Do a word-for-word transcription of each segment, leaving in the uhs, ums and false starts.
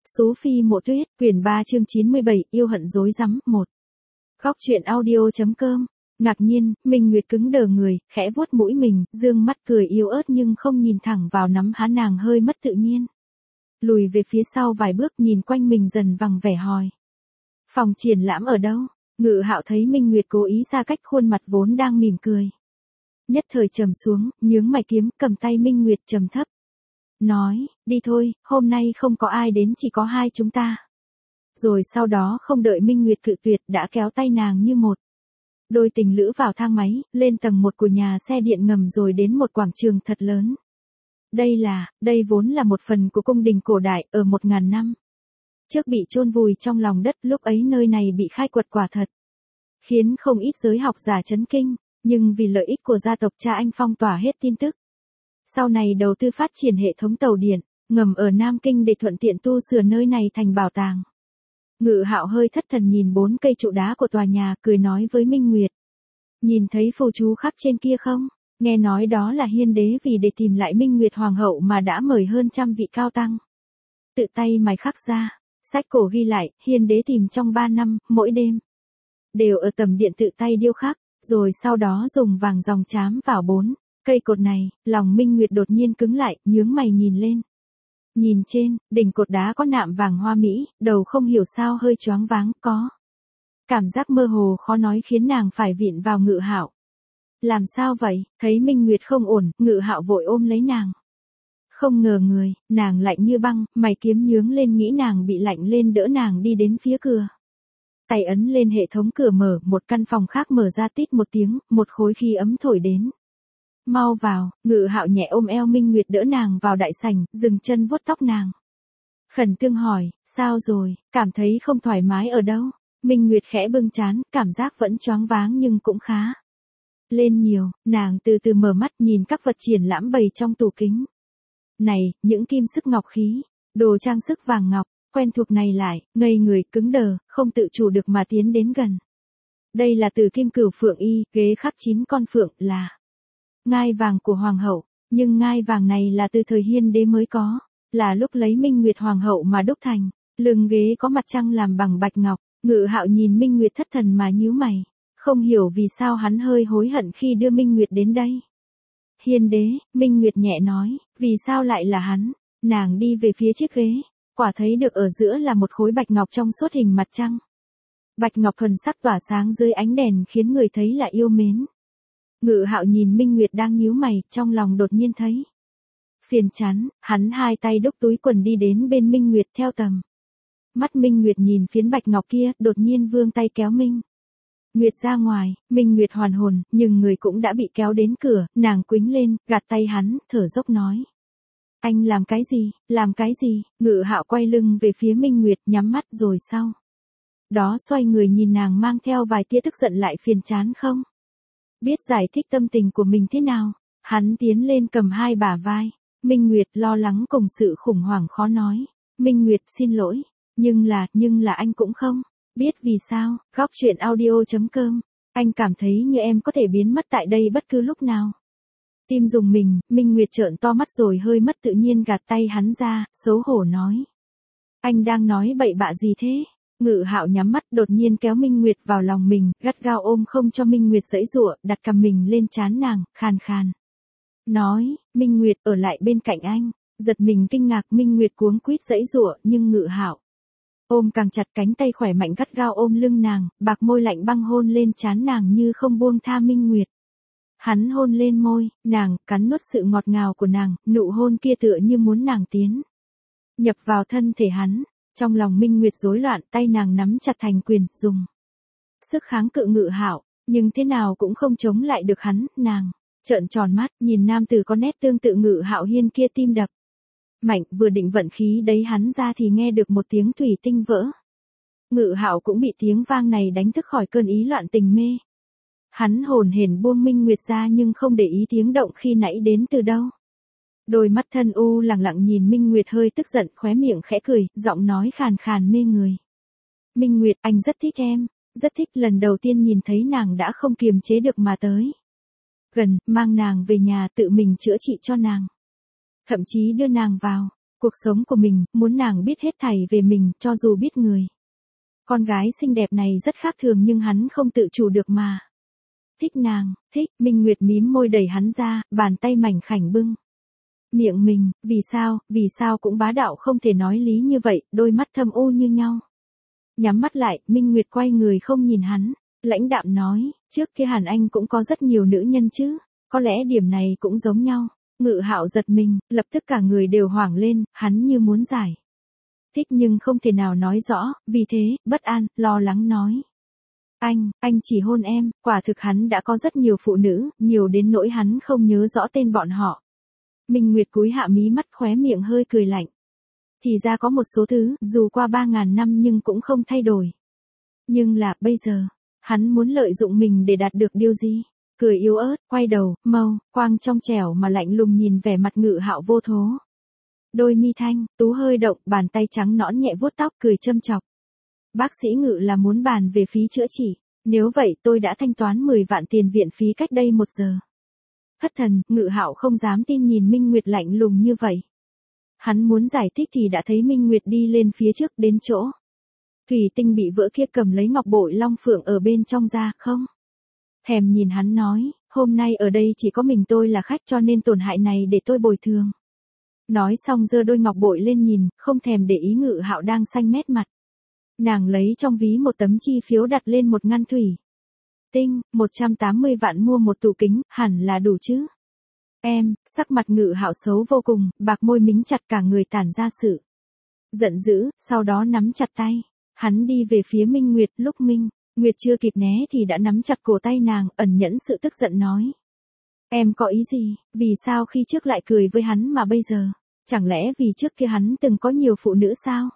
Số Phi Mộ Tuyết, quyển ba chương chín mươi bảy, yêu hận rối rắm, một. Góc truyện audio.com. Ngạc nhiên, Minh Nguyệt cứng đờ người, khẽ vuốt mũi mình, dương mắt cười yếu ớt nhưng không nhìn thẳng vào nắm há nàng hơi mất tự nhiên. Lùi về phía sau vài bước nhìn quanh mình dần vằng vẻ hỏi. Phòng triển lãm ở đâu? Ngự Hạo thấy Minh Nguyệt cố ý xa cách khuôn mặt vốn đang mỉm cười. Nhất thời trầm xuống, nhướng mày kiếm, cầm tay Minh Nguyệt trầm thấp. Nói, đi thôi, hôm nay không có ai đến chỉ có hai chúng ta. Rồi sau đó không đợi Minh Nguyệt cự tuyệt đã kéo tay nàng như một. Đôi tình lữ vào thang máy, lên tầng một của nhà xe điện ngầm rồi đến một quảng trường thật lớn. Đây là, đây vốn là một phần của cung đình cổ đại ở một ngàn năm. Trước bị chôn vùi trong lòng đất, lúc ấy nơi này bị khai quật quả thật. Khiến không ít giới học giả chấn kinh, nhưng vì lợi ích của gia tộc cha anh phong tỏa hết tin tức. Sau này đầu tư phát triển hệ thống tàu điện, ngầm ở Nam Kinh để thuận tiện tu sửa nơi này thành bảo tàng. Ngự Hạo hơi thất thần nhìn bốn cây trụ đá của tòa nhà, cười nói với Minh Nguyệt. Nhìn thấy phù chú khắc trên kia không? Nghe nói đó là Hiên Đế vì để tìm lại Minh Nguyệt Hoàng hậu mà đã mời hơn trăm vị cao tăng. Tự tay mài khắc ra, sách cổ ghi lại, Hiên Đế tìm trong ba năm, mỗi đêm. Đều ở tầm điện tự tay điêu khắc, rồi sau đó dùng vàng dòng chám vào bốn cây cột này. Lòng Minh Nguyệt đột nhiên cứng lại, nhướng mày nhìn lên. Nhìn trên, đỉnh cột đá có nạm vàng hoa mỹ, đầu không hiểu sao hơi choáng váng, có. Cảm giác mơ hồ khó nói khiến nàng phải vịn vào Ngự Hạo. Làm sao vậy? Thấy Minh Nguyệt không ổn, Ngự Hạo vội ôm lấy nàng. Không ngờ người, nàng lạnh như băng, mày kiếm nhướng lên nghĩ nàng bị lạnh lên đỡ nàng đi đến phía cửa. Tay ấn lên hệ thống cửa mở, một căn phòng khác mở ra tít một tiếng, một khối khí ấm thổi đến. Mau vào, Ngự Hạo nhẹ ôm eo Minh Nguyệt đỡ nàng vào đại sảnh, dừng chân vuốt tóc nàng. Khẩn trương hỏi, sao rồi, cảm thấy không thoải mái ở đâu? Minh Nguyệt khẽ bưng trán, cảm giác vẫn choáng váng nhưng cũng khá lên nhiều. Nàng từ từ mở mắt nhìn các vật triển lãm bày trong tủ kính. Này, những kim sức ngọc khí, đồ trang sức vàng ngọc, quen thuộc này lại, ngây người cứng đờ, không tự chủ được mà tiến đến gần. Đây là từ kim cửu phượng y, ghế khắc chín con phượng, là ngai vàng của hoàng hậu, nhưng ngai vàng này là từ thời Hiên Đế mới có, là lúc lấy Minh Nguyệt Hoàng hậu mà đúc thành. Lưng ghế có mặt trăng làm bằng bạch ngọc. Ngự Hạo nhìn Minh Nguyệt thất thần mà nhíu mày, không hiểu vì sao hắn hơi hối hận khi đưa Minh Nguyệt đến đây. Hiên Đế, Minh Nguyệt nhẹ nói, vì sao lại là hắn? Nàng đi về phía chiếc ghế, quả thấy được ở giữa là một khối bạch ngọc trong suốt hình mặt trăng. Bạch ngọc thuần sắc tỏa sáng dưới ánh đèn khiến người thấy là yêu mến. Ngự Hạo nhìn Minh Nguyệt đang nhíu mày, trong lòng đột nhiên thấy phiền chán, hắn hai tay đúc túi quần đi đến bên Minh Nguyệt theo tầm. Mắt Minh Nguyệt nhìn phiến bạch ngọc kia, đột nhiên vươn tay kéo Minh Nguyệt ra ngoài. Minh Nguyệt hoàn hồn, nhưng người cũng đã bị kéo đến cửa, nàng quĩnh lên, gạt tay hắn, thở dốc nói. Anh làm cái gì, làm cái gì? Ngự Hạo quay lưng về phía Minh Nguyệt, nhắm mắt rồi sau đó xoay người nhìn nàng mang theo vài tia tức giận lại phiền chán không? Biết giải thích tâm tình của mình thế nào, hắn tiến lên cầm hai bả vai. Minh Nguyệt lo lắng cùng sự khủng hoảng khó nói. Minh Nguyệt xin lỗi, nhưng là, nhưng là anh cũng không biết vì sao. Góc truyện audio.com. Anh cảm thấy như em có thể biến mất tại đây bất cứ lúc nào. Tim rùng mình, Minh Nguyệt trợn to mắt rồi hơi mất tự nhiên gạt tay hắn ra, xấu hổ nói. Anh đang nói bậy bạ gì thế? Ngự Hạo nhắm mắt đột nhiên kéo Minh Nguyệt vào lòng mình, gắt gao ôm không cho Minh Nguyệt giãy giụa, đặt cằm mình lên trán nàng, khàn khàn. Nói, Minh Nguyệt ở lại bên cạnh anh. Giật mình kinh ngạc, Minh Nguyệt cuống quýt giãy giụa, nhưng Ngự Hạo ôm càng chặt, cánh tay khỏe mạnh gắt gao ôm lưng nàng, bạc môi lạnh băng hôn lên trán nàng như không buông tha Minh Nguyệt. Hắn hôn lên môi nàng, cắn nuốt sự ngọt ngào của nàng, nụ hôn kia tựa như muốn nàng tiến nhập vào thân thể hắn. Trong lòng Minh Nguyệt rối loạn, tay nàng nắm chặt thành quyền, dùng sức kháng cự Ngự Hạo, nhưng thế nào cũng không chống lại được hắn. Nàng trợn tròn mắt, nhìn nam tử có nét tương tự Ngự Hạo Hiên kia, tim đập mạnh, vừa định vận khí đấy hắn ra thì nghe được một tiếng thủy tinh vỡ. Ngự Hạo cũng bị tiếng vang này đánh thức khỏi cơn ý loạn tình mê. Hắn hồn hển buông Minh Nguyệt ra nhưng không để ý tiếng động khi nãy đến từ đâu. Đôi mắt thân u lẳng lặng nhìn Minh Nguyệt hơi tức giận, khóe miệng khẽ cười, giọng nói khàn khàn mê người. Minh Nguyệt, anh rất thích em, rất thích. Lần đầu tiên nhìn thấy nàng đã không kiềm chế được mà tới gần, mang nàng về nhà tự mình chữa trị cho nàng. Thậm chí đưa nàng vào cuộc sống của mình, muốn nàng biết hết thảy về mình, cho dù biết người. Con gái xinh đẹp này rất khác thường nhưng hắn không tự chủ được mà. Thích nàng, thích, Minh Nguyệt mím môi đẩy hắn ra, bàn tay mảnh khảnh bưng. Miệng mình, vì sao, vì sao cũng bá đạo không thể nói lý như vậy, đôi mắt thâm u như nhau. Nhắm mắt lại, Minh Nguyệt quay người không nhìn hắn, lãnh đạm nói, trước kia Hàn Anh cũng có rất nhiều nữ nhân chứ, có lẽ điểm này cũng giống nhau. Ngự Hạo giật mình, lập tức cả người đều hoảng lên, hắn như muốn giải thích nhưng không thể nào nói rõ, vì thế, bất an, lo lắng nói. Anh, anh chỉ hôn em, quả thực hắn đã có rất nhiều phụ nữ, nhiều đến nỗi hắn không nhớ rõ tên bọn họ. Minh Nguyệt cúi hạ mí mắt khóe miệng hơi cười lạnh. Thì ra có một số thứ, dù qua ba ngàn năm nhưng cũng không thay đổi. Nhưng là, bây giờ, hắn muốn lợi dụng mình để đạt được điều gì? Cười yếu ớt, quay đầu, mâu, quang trong trẻo mà lạnh lùng nhìn vẻ mặt Ngự Hạo vô thố. Đôi mi thanh, tú hơi động, bàn tay trắng nõn nhẹ vuốt tóc cười châm chọc. Bác sĩ Ngự là muốn bàn về phí chữa trị, nếu vậy tôi đã thanh toán mười vạn tiền viện phí cách đây một giờ. Thất thần, Ngự Hạo không dám tin nhìn Minh Nguyệt lạnh lùng như vậy. Hắn muốn giải thích thì đã thấy Minh Nguyệt đi lên phía trước đến chỗ. Thủy tinh bị vỡ kia cầm lấy ngọc bội long phượng ở bên trong ra, không? Thèm nhìn hắn nói, hôm nay ở đây chỉ có mình tôi là khách cho nên tổn hại này để tôi bồi thường. Nói xong giơ đôi ngọc bội lên nhìn, không thèm để ý Ngự Hạo đang xanh mét mặt. Nàng lấy trong ví một tấm chi phiếu đặt lên một ngăn thủy tinh, một trăm tám mươi vạn mua một tủ kính, hẳn là đủ chứ. Em, sắc mặt Ngự Hạo xấu vô cùng, bạc môi mính chặt cả người tản ra sự giận dữ, sau đó nắm chặt tay. Hắn đi về phía Minh Nguyệt, lúc Minh Nguyệt chưa kịp né thì đã nắm chặt cổ tay nàng, ẩn nhẫn sự tức giận nói. Em có ý gì, vì sao khi trước lại cười với hắn mà bây giờ, chẳng lẽ vì trước kia hắn từng có nhiều phụ nữ sao?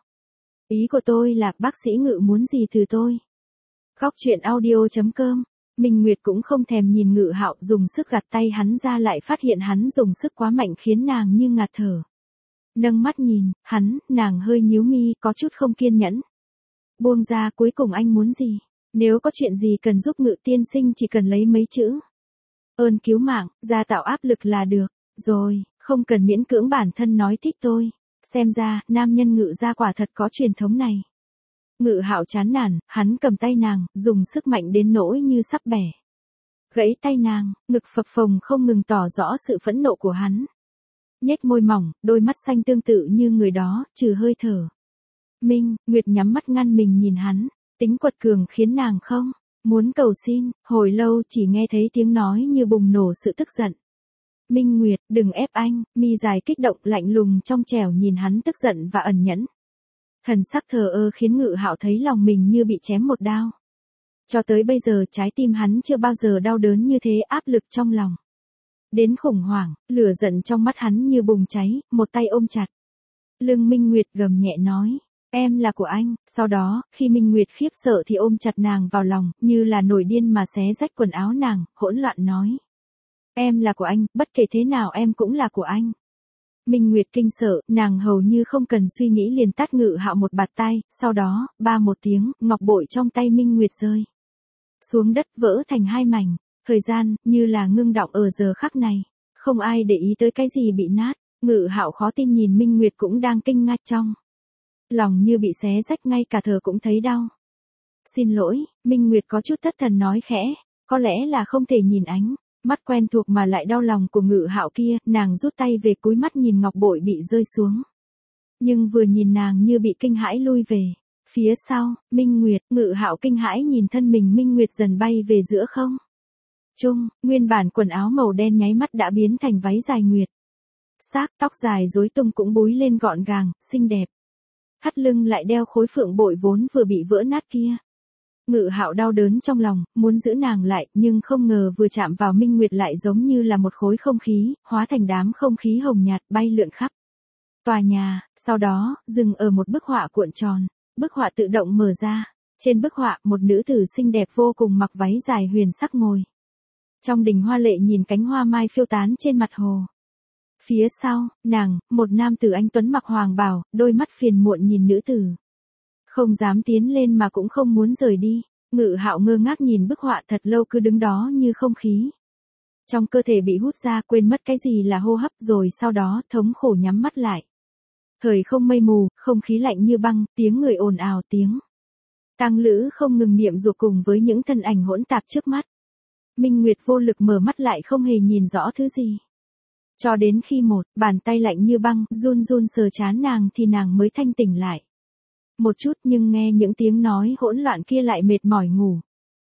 Ý của tôi là bác sĩ Ngự muốn gì từ tôi? Khóc chuyện audio chấm com. Minh Nguyệt cũng không thèm nhìn Ngự Hạo, dùng sức gạt tay hắn ra lại phát hiện hắn dùng sức quá mạnh khiến nàng như ngạt thở. Nâng mắt nhìn, hắn, nàng hơi nhíu mi, có chút không kiên nhẫn. Buông ra, cuối cùng anh muốn gì? Nếu có chuyện gì cần giúp Ngự tiên sinh chỉ cần lấy mấy chữ ơn cứu mạng, ra tạo áp lực là được. Rồi, không cần miễn cưỡng bản thân nói thích tôi. Xem ra, nam nhân Ngự gia quả thật có truyền thống này. Ngự Hạo chán nản, hắn cầm tay nàng, dùng sức mạnh đến nỗi như sắp bẻ gãy tay nàng, ngực phập phồng không ngừng tỏ rõ sự phẫn nộ của hắn. Nhếch môi mỏng, đôi mắt xanh tương tự như người đó, trừ hơi thở. Minh Nguyệt nhắm mắt ngăn mình nhìn hắn, tính quật cường khiến nàng không muốn cầu xin, hồi lâu chỉ nghe thấy tiếng nói như bùng nổ sự tức giận. Minh Nguyệt, đừng ép anh, mi dài kích động lạnh lùng trong trẻo nhìn hắn tức giận và ẩn nhẫn. Thần sắc thờ ơ khiến Ngự Hạo thấy lòng mình như bị chém một đao. Cho tới bây giờ trái tim hắn chưa bao giờ đau đớn như thế, áp lực trong lòng đến khủng hoảng, lửa giận trong mắt hắn như bùng cháy, một tay ôm chặt lưng Minh Nguyệt gầm nhẹ nói, em là của anh. Sau đó, khi Minh Nguyệt khiếp sợ thì ôm chặt nàng vào lòng, như là nổi điên mà xé rách quần áo nàng, hỗn loạn nói. Em là của anh, bất kể thế nào em cũng là của anh. Minh Nguyệt kinh sợ, nàng hầu như không cần suy nghĩ liền tát Ngự Hạo một bạt tai, sau đó, ba một tiếng, ngọc bội trong tay Minh Nguyệt rơi xuống đất vỡ thành hai mảnh. Thời gian, như là ngưng đọng ở giờ khắc này. Không ai để ý tới cái gì bị nát. Ngự Hạo khó tin nhìn Minh Nguyệt cũng đang kinh ngạc trong lòng như bị xé rách, ngay cả thở cũng thấy đau. Xin lỗi, Minh Nguyệt có chút thất thần nói khẽ, có lẽ là không thể nhìn ánh mắt quen thuộc mà lại đau lòng của Ngự Hạo kia, nàng rút tay về cúi mắt nhìn ngọc bội bị rơi xuống. Nhưng vừa nhìn nàng như bị kinh hãi lui về. Phía sau, Minh Nguyệt, Ngự Hạo kinh hãi nhìn thân mình Minh Nguyệt dần bay về giữa không trung, nguyên bản quần áo màu đen nháy mắt đã biến thành váy dài nguyệt sắc, tóc dài rối tung cũng búi lên gọn gàng, xinh đẹp. Thắt lưng lại đeo khối phượng bội vốn vừa bị vỡ nát kia. Ngự Hạo đau đớn trong lòng, muốn giữ nàng lại, nhưng không ngờ vừa chạm vào Minh Nguyệt lại giống như là một khối không khí, hóa thành đám không khí hồng nhạt bay lượn khắp tòa nhà, sau đó, dừng ở một bức họa cuộn tròn. Bức họa tự động mở ra. Trên bức họa, một nữ tử xinh đẹp vô cùng mặc váy dài huyền sắc ngồi trong đình hoa lệ nhìn cánh hoa mai phiêu tán trên mặt hồ. Phía sau, nàng, một nam tử anh tuấn mặc hoàng bào, đôi mắt phiền muộn nhìn nữ tử. Không dám tiến lên mà cũng không muốn rời đi. Ngự Hạo ngơ ngác nhìn bức họa thật lâu cứ đứng đó như không khí trong cơ thể bị hút ra, quên mất cái gì là hô hấp, rồi sau đó thống khổ nhắm mắt lại. Thời không mây mù, không khí lạnh như băng, tiếng người ồn ào tiếng. Tang Lữ không ngừng niệm dục cùng với những thân ảnh hỗn tạp trước mắt. Minh Nguyệt vô lực mở mắt lại không hề nhìn rõ thứ gì. Cho đến khi một bàn tay lạnh như băng, run run sờ trán nàng thì nàng mới thanh tỉnh lại. Một chút nhưng nghe những tiếng nói hỗn loạn kia lại mệt mỏi ngủ.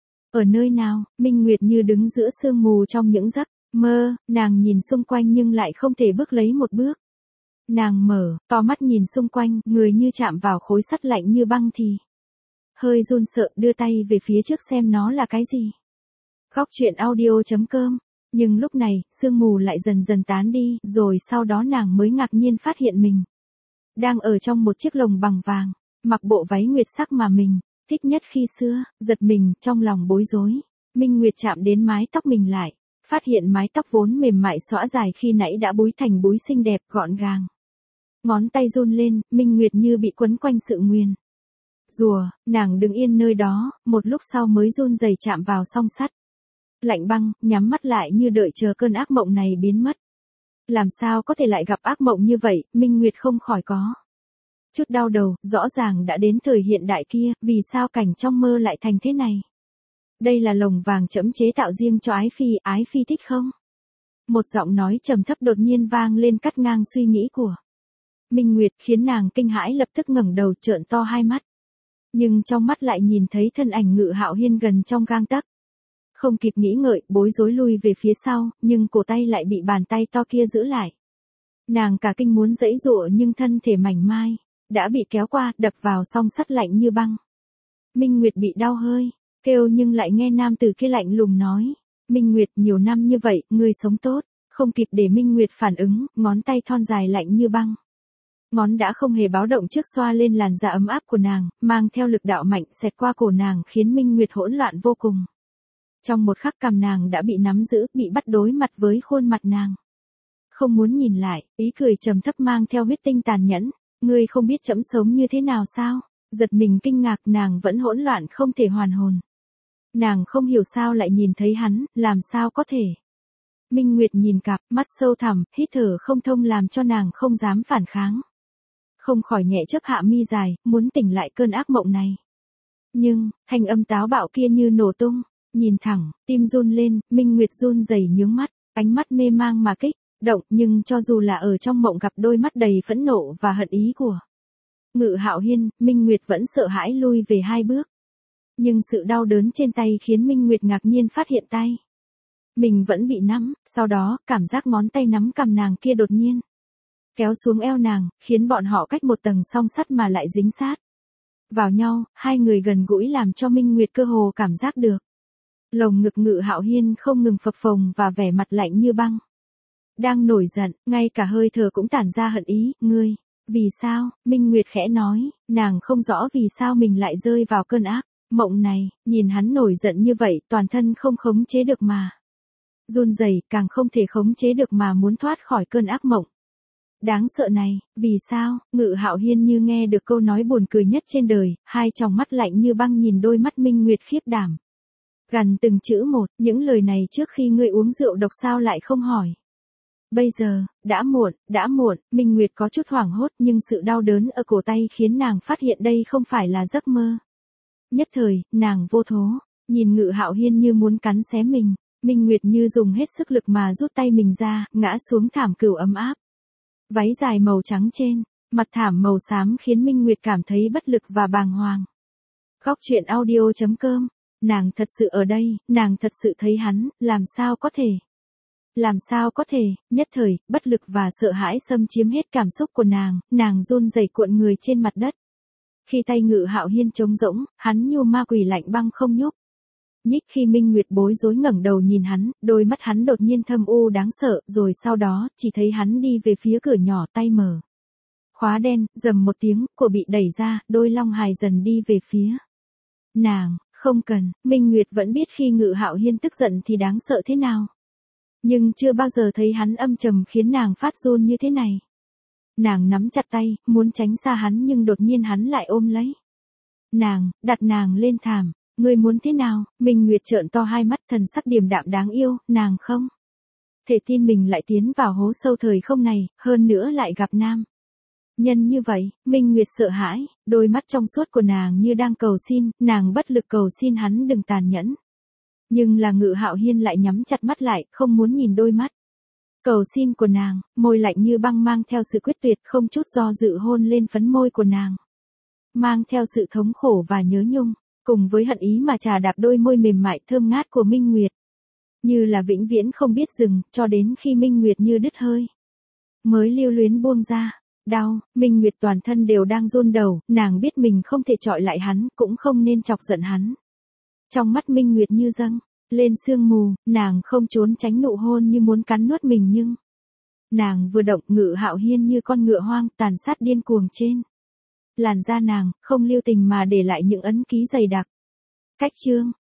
Ở nơi nào, Minh Nguyệt như đứng giữa sương mù trong những giấc mơ, nàng nhìn xung quanh nhưng lại không thể bước lấy một bước. Nàng mở to mắt nhìn xung quanh, người như chạm vào khối sắt lạnh như băng thì hơi run sợ đưa tay về phía trước xem nó là cái gì. Góc truyện audio chấm com. Nhưng lúc này, sương mù lại dần dần tán đi, rồi sau đó nàng mới ngạc nhiên phát hiện mình đang ở trong một chiếc lồng bằng vàng, mặc bộ váy nguyệt sắc mà mình thích nhất khi xưa, giật mình, trong lòng bối rối. Minh Nguyệt chạm đến mái tóc mình lại, phát hiện mái tóc vốn mềm mại xõa dài khi nãy đã búi thành búi xinh đẹp gọn gàng. Ngón tay run lên, Minh Nguyệt như bị quấn quanh sự nguyền rùa, nàng đứng yên nơi đó, một lúc sau mới run rẩy chạm vào song sắt lạnh băng, nhắm mắt lại như đợi chờ cơn ác mộng này biến mất. Làm sao có thể lại gặp ác mộng như vậy, Minh Nguyệt không khỏi có chút đau đầu, rõ ràng đã đến thời hiện đại kia, vì sao cảnh trong mơ lại thành thế này? Đây là lồng vàng trẫm chế tạo riêng cho Ái Phi, Ái Phi thích không? Một giọng nói trầm thấp đột nhiên vang lên cắt ngang suy nghĩ của Minh Nguyệt, khiến nàng kinh hãi lập tức ngẩng đầu trợn to hai mắt. Nhưng trong mắt lại nhìn thấy thân ảnh Ngự Hạo Hiên gần trong gang tấc. Không kịp nghĩ ngợi, bối rối lui về phía sau, nhưng cổ tay lại bị bàn tay to kia giữ lại. Nàng cả kinh muốn giãy giụa nhưng thân thể mảnh mai đã bị kéo qua, đập vào song sắt lạnh như băng. Minh Nguyệt bị đau hơi, kêu nhưng lại nghe nam tử kia lạnh lùng nói. Minh Nguyệt, nhiều năm như vậy, ngươi sống tốt. Không kịp để Minh Nguyệt phản ứng, ngón tay thon dài lạnh như băng. Ngón đã không hề báo động trước xoa lên làn da ấm áp của nàng, mang theo lực đạo mạnh xẹt qua cổ nàng khiến Minh Nguyệt hỗn loạn vô cùng. Trong một khắc cằm nàng đã bị nắm giữ, bị bắt đối mặt với khuôn mặt nàng. Không muốn nhìn lại, ý cười trầm thấp mang theo huyết tinh tàn nhẫn. Ngươi không biết trẫm sống như thế nào sao? Giật mình kinh ngạc, nàng vẫn hỗn loạn không thể hoàn hồn. Nàng không hiểu sao lại nhìn thấy hắn, làm sao có thể. Minh Nguyệt nhìn cặp mắt sâu thẳm, hít thở không thông làm cho nàng không dám phản kháng. Không khỏi nhẹ chớp hạ mi dài, muốn tỉnh lại cơn ác mộng này. Nhưng, thanh âm táo bạo kia như nổ tung, nhìn thẳng, tim run lên, Minh Nguyệt run rẩy nhướng mắt, ánh mắt mê mang mà kích động, nhưng cho dù là ở trong mộng gặp đôi mắt đầy phẫn nộ và hận ý của Ngự Hạo Hiên, Minh Nguyệt vẫn sợ hãi lui về hai bước. Nhưng sự đau đớn trên tay khiến Minh Nguyệt ngạc nhiên phát hiện tay mình vẫn bị nắm, sau đó, cảm giác ngón tay nắm cằm nàng kia đột nhiên kéo xuống eo nàng, khiến bọn họ cách một tầng song sắt mà lại dính sát vào nhau, hai người gần gũi làm cho Minh Nguyệt cơ hồ cảm giác được lồng ngực Ngự Hạo Hiên không ngừng phập phồng và vẻ mặt lạnh như băng. Đang nổi giận, ngay cả hơi thở cũng tản ra hận ý, ngươi, vì sao, Minh Nguyệt khẽ nói, nàng không rõ vì sao mình lại rơi vào cơn ác mộng này, nhìn hắn nổi giận như vậy, toàn thân không khống chế được mà run rẩy, càng không thể khống chế được mà muốn thoát khỏi cơn ác mộng đáng sợ này, vì sao? Ngự Hạo Hiên như nghe được câu nói buồn cười nhất trên đời, hai tròng mắt lạnh như băng nhìn đôi mắt Minh Nguyệt khiếp đảm. Gằn từng chữ một, những lời này trước khi ngươi uống rượu độc sao lại không hỏi. Bây giờ, đã muộn, đã muộn, Minh Nguyệt có chút hoảng hốt nhưng sự đau đớn ở cổ tay khiến nàng phát hiện đây không phải là giấc mơ. Nhất thời, nàng vô thố, nhìn Ngự Hạo Hiên như muốn cắn xé mình, Minh Nguyệt như dùng hết sức lực mà rút tay mình ra, ngã xuống thảm cừu ấm áp. Váy dài màu trắng trên, mặt thảm màu xám khiến Minh Nguyệt cảm thấy bất lực và bàng hoàng. Góc truyện audio chấm com, nàng thật sự ở đây, nàng thật sự thấy hắn, làm sao có thể. Làm sao có thể, nhất thời, bất lực và sợ hãi xâm chiếm hết cảm xúc của nàng, nàng run rẩy cuộn người trên mặt đất. Khi tay Ngự Hạo Hiên trống rỗng, hắn như ma quỷ lạnh băng không nhúc nhích. Khi Minh Nguyệt bối rối ngẩng đầu nhìn hắn, đôi mắt hắn đột nhiên thâm u đáng sợ, rồi sau đó, chỉ thấy hắn đi về phía cửa nhỏ, tay mở khóa đen, rầm một tiếng, cửa bị đẩy ra, đôi long hài dần đi về phía nàng. Không cần, Minh Nguyệt vẫn biết khi Ngự Hạo Hiên tức giận thì đáng sợ thế nào. Nhưng chưa bao giờ thấy hắn âm trầm khiến nàng phát run như thế này. Nàng nắm chặt tay, muốn tránh xa hắn nhưng đột nhiên hắn lại ôm lấy nàng, đặt nàng lên thảm. Ngươi muốn thế nào? Minh Nguyệt trợn to hai mắt, thần sắc điềm đạm đáng yêu, nàng không thể tin mình lại tiến vào hố sâu thời không này, hơn nữa lại gặp nam Nhân như vậy, Minh Nguyệt sợ hãi, đôi mắt trong suốt của nàng như đang cầu xin, nàng bất lực cầu xin hắn đừng tàn nhẫn. Nhưng là Ngự Hạo Hiên lại nhắm chặt mắt lại, không muốn nhìn đôi mắt cầu xin của nàng, môi lạnh như băng mang theo sự quyết tuyệt, không chút do dự hôn lên phấn môi của nàng. Mang theo sự thống khổ và nhớ nhung, cùng với hận ý mà trà đạp đôi môi mềm mại thơm ngát của Minh Nguyệt. Như là vĩnh viễn không biết dừng, cho đến khi Minh Nguyệt như đứt hơi. Mới lưu luyến buông ra. Đau, Minh Nguyệt toàn thân đều đang run đầu, nàng biết mình không thể chọi lại hắn, cũng không nên chọc giận hắn. Trong mắt Minh Nguyệt như dâng lên sương mù, nàng không trốn tránh nụ hôn như muốn cắn nuốt mình nhưng nàng vừa động, Ngự Hạo Hiên như con ngựa hoang tàn sát điên cuồng trên làn da nàng, không lưu tình mà để lại những ấn ký dày đặc. Cách chương